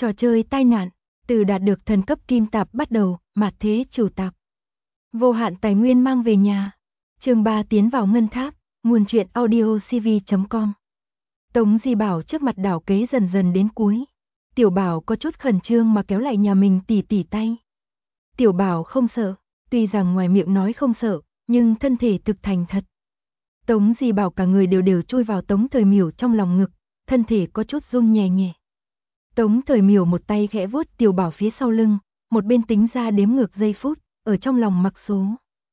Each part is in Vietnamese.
Trò chơi tai nạn, từ đạt được thần cấp kim tạp bắt đầu, mạt thế chủ tạp. Vô hạn tài nguyên mang về nhà. Chương 3 tiến vào ngân tháp, nguồn truyện audio cv.com. Tống Di Bảo trước mặt đảo kế dần dần đến cuối. Tiểu Bảo có chút khẩn trương mà kéo lại nhà mình tỉ tay. Tiểu Bảo không sợ, tuy rằng ngoài miệng nói không sợ, nhưng thân thể thực thành thật. Tống Di Bảo cả người đều chui vào Tống Thời Miểu trong lòng ngực, thân thể có chút run nhẹ nhẹ. Tống Thời Miểu một tay khẽ vuốt Tiểu Bảo phía sau lưng, một bên tính ra đếm ngược giây phút, ở trong lòng mặc số.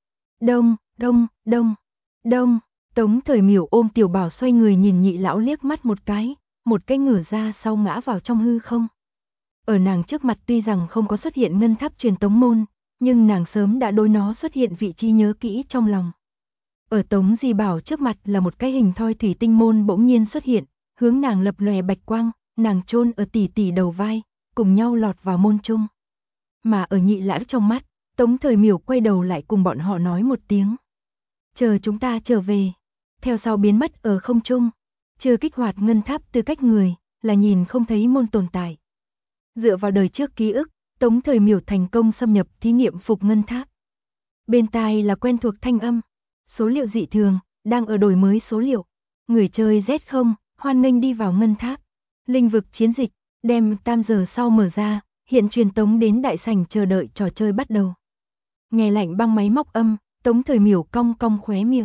Đông, đông, đông, đông. Tống Thời Miểu ôm Tiểu Bảo xoay người nhìn Nhị lão liếc mắt một cái ngửa ra sau ngã vào trong hư không. Ở nàng trước mặt tuy rằng không có xuất hiện ngân tháp truyền tống môn, nhưng nàng sớm đã đối nó xuất hiện vị trí nhớ kỹ trong lòng. Ở Tống Di Bảo trước mặt là một cái hình thoi thủy tinh môn bỗng nhiên xuất hiện, hướng nàng lập lòe bạch quang, nàng chôn ở tỷ đầu vai, cùng nhau lọt vào môn chung. Mà ở Nhị lão trong mắt, Tống Thời Miểu quay đầu lại cùng bọn họ nói một tiếng. Chờ chúng ta trở về. Theo sau biến mất ở không trung. Chưa kích hoạt ngân tháp tư cách người, là nhìn không thấy môn tồn tại. Dựa vào đời trước ký ức, Tống Thời Miểu thành công xâm nhập thí nghiệm phục ngân tháp. Bên tai là quen thuộc thanh âm. Số liệu dị thường, đang ở đổi mới số liệu. Người chơi Z0, hoan nghênh đi vào ngân tháp. Linh vực chiến dịch, đem 3 giờ sau mở ra, hiện truyền tống đến đại sảnh chờ đợi trò chơi bắt đầu. Nghe lạnh băng máy móc âm, Tống Thời Miểu cong khóe miệng.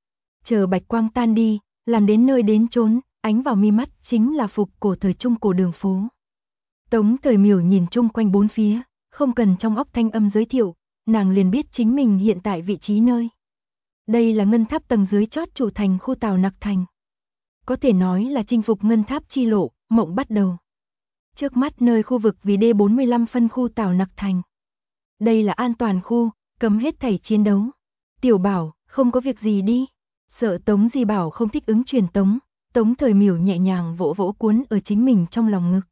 Chờ bạch quang tan đi, làm đến nơi đến chốn, ánh vào mi mắt chính là phục cổ thời trung cổ đường phố. Tống Thời Miểu nhìn chung quanh bốn phía, không cần trong óc thanh âm giới thiệu, nàng liền biết chính mình hiện tại vị trí nơi. Đây là ngân tháp tầng dưới chót chủ thành khu Tào Nặc Thành. Có thể nói là chinh phục ngân tháp chi lộ, mộng bắt đầu. Trước mắt nơi khu vực vì D45 phân khu Tào Nặc Thành. Đây là an toàn khu, cấm hết thảy chiến đấu. Tiểu Bảo, không có việc gì đi. Sợ Tống Di Bảo không thích ứng truyền tống, Tống Thời Miểu nhẹ nhàng vỗ cuốn ở chính mình trong lòng ngực.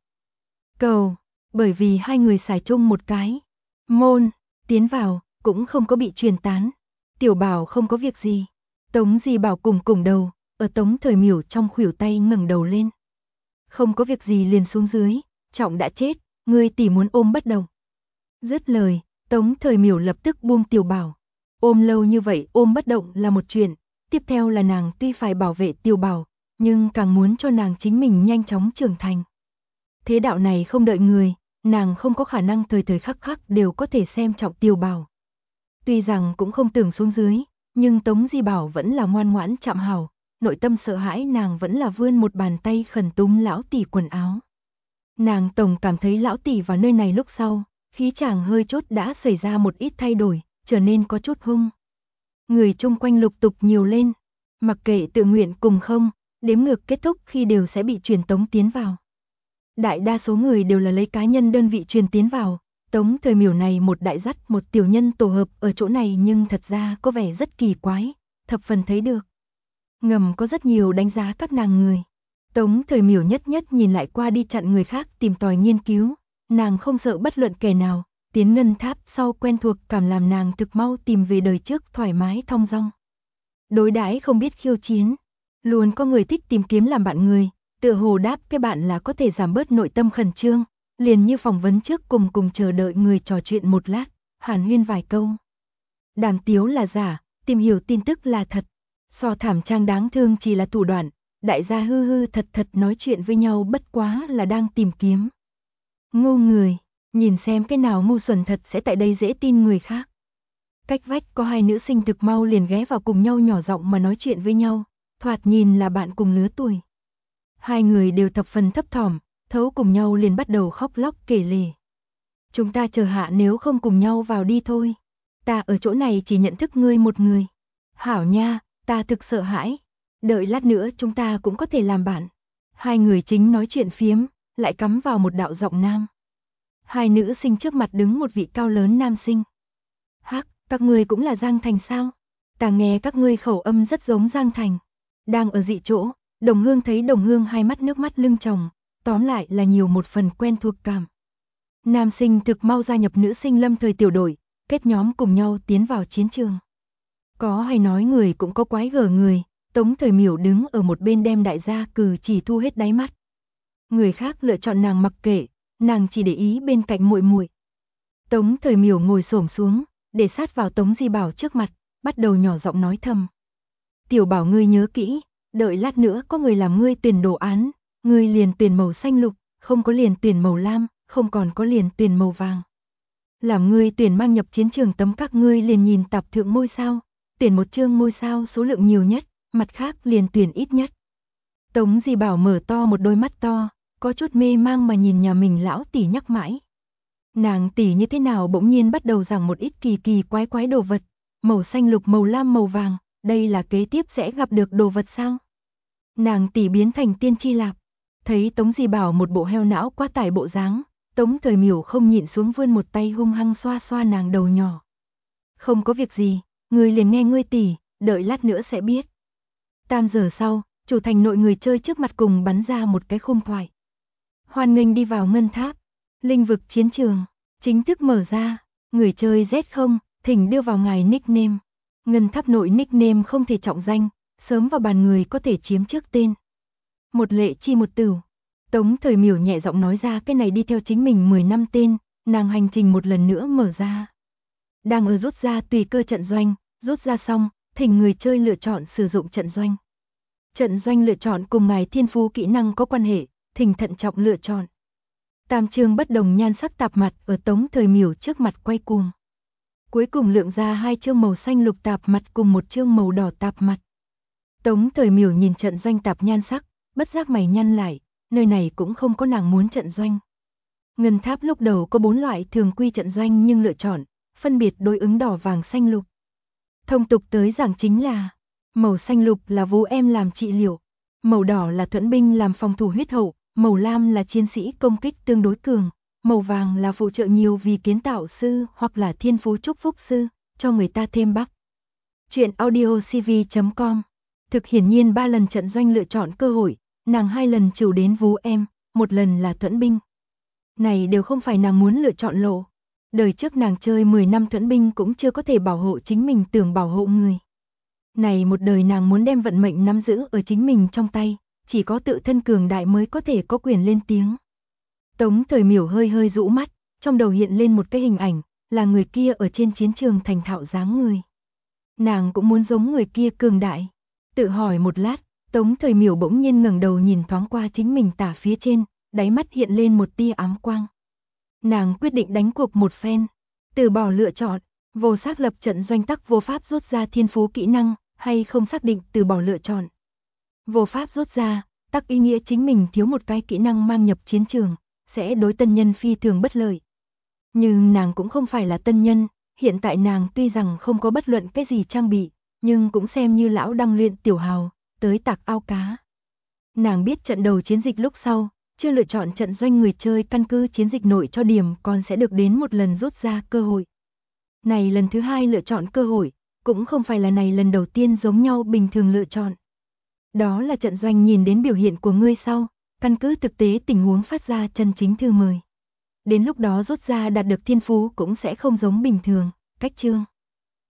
Cầu, bởi vì hai người xài chung một cái môn, tiến vào, cũng không có bị truyền tán. Tiểu Bảo không có việc gì. Tống Di Bảo cùng đầu, ở Tống Thời Miểu trong khuỷu tay ngẩng đầu lên. Không có việc gì liền xuống dưới, trọng đã chết, ngươi tỷ muốn ôm bất động. Dứt lời, Tống Thời Miểu lập tức buông Tiểu Bảo. Ôm lâu như vậy ôm bất động là một chuyện, tiếp theo là nàng tuy phải bảo vệ Tiểu Bảo, nhưng càng muốn cho nàng chính mình nhanh chóng trưởng thành. Thế đạo này không đợi người, nàng không có khả năng thời khắc đều có thể xem trọng Tiểu Bảo. Tuy rằng cũng không tưởng xuống dưới, nhưng Tống Di Bảo vẫn là ngoan ngoãn chạm hảo, nội tâm sợ hãi nàng vẫn là vươn một bàn tay khẩn túm lão tỷ quần áo. Nàng tổng cảm thấy lão tỷ vào nơi này lúc sau, khí chàng hơi chốt đã xảy ra một ít thay đổi, trở nên có chút hung. Người chung quanh lục tục nhiều lên, mặc kệ tự nguyện cùng không, đếm ngược kết thúc khi đều sẽ bị truyền tống tiến vào. Đại đa số người đều là lấy cá nhân đơn vị truyền tiến vào, Tống Thời Miểu này một đại dắt một tiểu nhân tổ hợp ở chỗ này nhưng thật ra có vẻ rất kỳ quái, thập phần thấy được. Ngầm có rất nhiều đánh giá các nàng người. Tống Thời Miểu nhất nhìn lại qua đi chặn người khác tìm tòi nghiên cứu, nàng không sợ bất luận kẻ nào, tiến ngân tháp sau quen thuộc cảm làm nàng thực mau tìm về đời trước thoải mái thong dong. Đối đãi không biết khiêu chiến, luôn có người thích tìm kiếm làm bạn người, tựa hồ đáp cái bạn là có thể giảm bớt nội tâm khẩn trương, liền như phỏng vấn trước cùng chờ đợi người trò chuyện một lát, hàn huyên vài câu. Đàm tiếu là giả, tìm hiểu tin tức là thật, so thảm trang đáng thương chỉ là thủ đoạn, đại gia hư thật nói chuyện với nhau bất quá là đang tìm kiếm. Ngu người, nhìn xem cái nào ngu xuẩn thật sẽ tại đây dễ tin người khác. Cách vách có hai nữ sinh thực mau liền ghé vào cùng nhau nhỏ giọng mà nói chuyện với nhau, thoạt nhìn là bạn cùng lứa tuổi. Hai người đều thập phần thấp thỏm, thấu cùng nhau liền bắt đầu khóc lóc kể lể. Chúng ta chờ hạ nếu không cùng nhau vào đi thôi. Ta ở chỗ này chỉ nhận thức ngươi một người. Hảo nha, ta thực sợ hãi. Đợi lát nữa chúng ta cũng có thể làm bạn. Hai người chính nói chuyện phiếm, lại cắm vào một đạo giọng nam. Hai nữ sinh trước mặt đứng một vị cao lớn nam sinh. Hắc, các ngươi cũng là Giang Thành sao? Ta nghe các ngươi khẩu âm rất giống Giang Thành. Đang ở dị chỗ, Đồng Hương thấy Đồng Hương hai mắt nước mắt lưng tròng, tóm lại là nhiều một phần quen thuộc cảm. Nam sinh thực mau gia nhập nữ sinh lâm thời tiểu đội, kết nhóm cùng nhau tiến vào chiến trường. Có hay nói người cũng có quái gở người, Tống Thời Miểu đứng ở một bên đem đại gia cử chỉ thu hết đáy mắt. Người khác lựa chọn nàng mặc kệ, nàng chỉ để ý bên cạnh muội muội. Tống Thời Miểu ngồi xổm xuống, để sát vào Tống Di Bảo trước mặt, bắt đầu nhỏ giọng nói thầm. Tiểu Bảo ngươi nhớ kỹ, đợi lát nữa có người làm ngươi tuyển đồ án, ngươi liền tuyển màu xanh lục, không có liền tuyển màu lam, không còn có liền tuyển màu vàng. Làm ngươi tuyển mang nhập chiến trường tấm các ngươi liền nhìn tạp thượng ngôi sao, tuyển một chương ngôi sao số lượng nhiều nhất, mặt khác liền tuyển ít nhất. Tống Di Bảo mở to một đôi mắt to, có chút mê mang mà nhìn nhà mình lão tỷ nhắc mãi. Nàng tỷ như thế nào bỗng nhiên bắt đầu giảng một ít kỳ kỳ quái quái đồ vật, màu xanh lục màu lam màu vàng, đây là kế tiếp sẽ gặp được đồ vật sao? Nàng tỷ biến thành tiên tri lạp, thấy Tống Di Bảo một bộ heo não quá tải bộ dáng, Tống Thời Miểu không nhịn xuống vươn một tay hung hăng xoa xoa nàng đầu nhỏ. Không có việc gì, ngươi liền nghe ngươi tỷ, đợi lát nữa sẽ biết. 3 giờ sau, chủ thành nội người chơi trước mặt cùng bắn ra một cái khung thoại. Hoan nghênh đi vào ngân tháp, linh vực chiến trường, chính thức mở ra, người chơi Z0, thỉnh đưa vào ngài nickname. Ngân tháp nội nickname không thể trọng danh, sớm vào bàn người có thể chiếm trước tên. Một lệ chi một tửu. Tống Thời Miểu nhẹ giọng nói ra cái này đi theo chính mình 10 năm tên, nàng hành trình một lần nữa mở ra. Đang ở rút ra tùy cơ trận doanh, rút ra xong, thỉnh người chơi lựa chọn sử dụng trận doanh. Trận doanh lựa chọn cùng ngài thiên phú kỹ năng có quan hệ, thỉnh thận trọng lựa chọn. 3 chương bất đồng nhan sắc tạp mặt ở Tống Thời Miểu trước mặt quay cuồng. Cuối cùng lượng ra 2 chương màu xanh lục tạp mặt cùng một chương màu đỏ tạp mặt. Tống Thời Miểu nhìn trận doanh tạp nhan sắc, bất giác mày nhăn lại, nơi này cũng không có nàng muốn trận doanh. Ngân tháp lúc đầu có 4 loại thường quy trận doanh nhưng lựa chọn, phân biệt đối ứng đỏ vàng xanh lục. Thông tục tới giảng chính là, màu xanh lục là vú em làm trị liệu, màu đỏ là thuẫn binh làm phòng thủ huyết hậu, màu lam là chiến sĩ công kích tương đối cường, màu vàng là phụ trợ nhiều vì kiến tạo sư hoặc là thiên phú chúc phúc sư, cho người ta thêm bắp. Chuyện audiocv.com. Thực hiển nhiên 3 lần trận doanh lựa chọn cơ hội, nàng 2 lần chủ đến vú em, 1 lần là thuẫn binh. Này đều không phải nàng muốn lựa chọn lộ. Đời trước nàng chơi 10 năm thuẫn binh cũng chưa có thể bảo hộ chính mình tưởng bảo hộ người. Này một đời nàng muốn đem vận mệnh nắm giữ ở chính mình trong tay, chỉ có tự thân cường đại mới có thể có quyền lên tiếng. Tống Thời Miểu hơi hơi rũ mắt, trong đầu hiện lên một cái hình ảnh, là người kia ở trên chiến trường thành thạo dáng người. Nàng cũng muốn giống người kia cường đại. Tự hỏi một lát, Tống Thời Miểu bỗng nhiên ngẩng đầu nhìn thoáng qua chính mình tả phía trên, đáy mắt hiện lên một tia ám quang. Nàng quyết định đánh cuộc một phen, từ bỏ lựa chọn, vô xác lập trận doanh tắc vô pháp rút ra thiên phú kỹ năng, hay không xác định từ bỏ lựa chọn. Vô pháp rút ra, tắc ý nghĩa chính mình thiếu một cái kỹ năng mang nhập chiến trường, sẽ đối tân nhân phi thường bất lợi. Nhưng nàng cũng không phải là tân nhân, hiện tại nàng tuy rằng không có bất luận cái gì trang bị, nhưng cũng xem như lão đăng luyện tiểu hào, tới tạc ao cá. Nàng biết trận đầu chiến dịch lúc sau, chưa lựa chọn trận doanh người chơi căn cứ chiến dịch nội cho điểm còn sẽ được đến một lần rút ra cơ hội. Này lần thứ 2 lựa chọn cơ hội, cũng không phải là này lần đầu tiên giống nhau bình thường lựa chọn. Đó là trận doanh nhìn đến biểu hiện của ngươi sau, căn cứ thực tế tình huống phát ra chân chính thư mời. Đến lúc đó rút ra đạt được thiên phú cũng sẽ không giống bình thường, cách chương.